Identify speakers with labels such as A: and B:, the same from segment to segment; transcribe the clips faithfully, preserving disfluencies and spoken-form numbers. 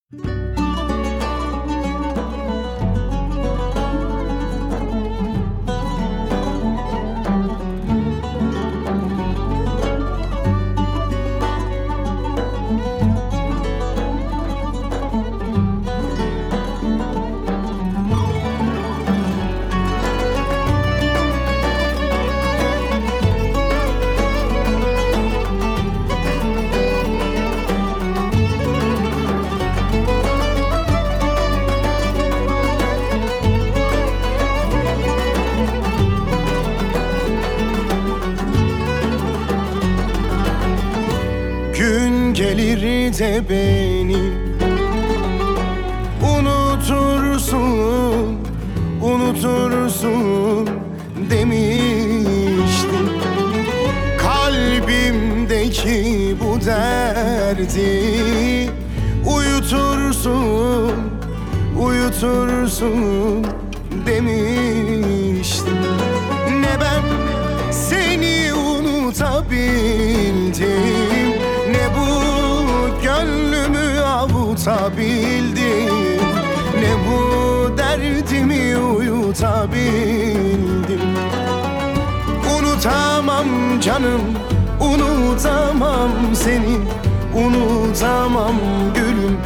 A: Gün gelir de beni unutursun, unutursun demiştim. Kalbimdeki bu derdi uyutursun, uyutursun demiştim. Ne ben seni unutabildim, ne bu gönlümü avutabildim, ne bu derdimi uyutabildim. Unutamam canım, unutamam seni, unutamam gülüm,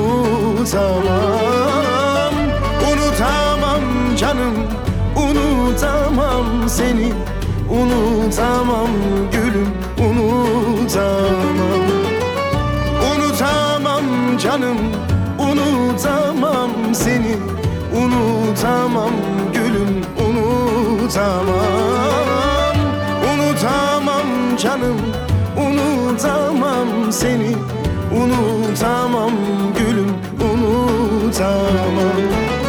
A: unutamam. Unutamam canım, unutamam seni, unutamam gülüm, unutamam. Unutamam canım, unutamam seni, unutamam gülüm, unutamam. Unutamam canım, unutamam seni, unutamam gülüm, unutamam.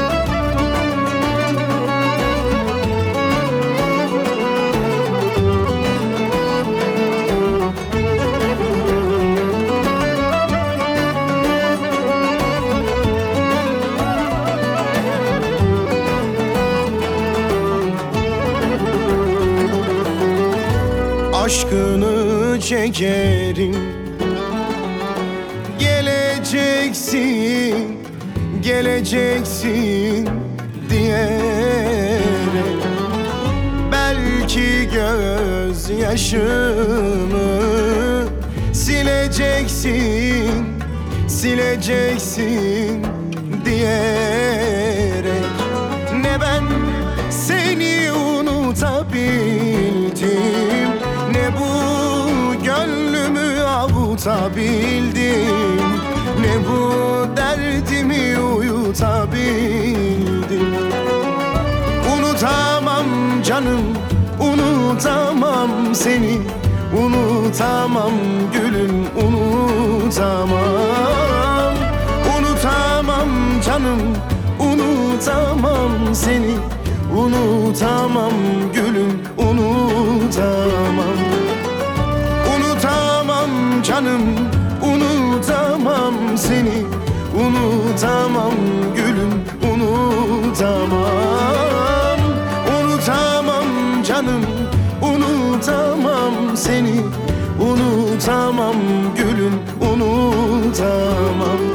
A: Aşkını çekerim, geleceksin, geleceksin diyerek. Belki gözyaşımı sileceksin, sileceksin diyerek. Ne ben seni unutabildim, ne bu gönlümü avutabildim, ne bu derdimi uyutabildim. Unutamam canım, unutamam seni, unutamam gülüm, unutamam. Unutamam canım, unutamam seni, unutamam gülüm, unutamam. Unutamam canım, unutamam seni, unutamam gülüm, unutamam. Unutamam canım, unutamam seni, unutamam gülüm, unutamam.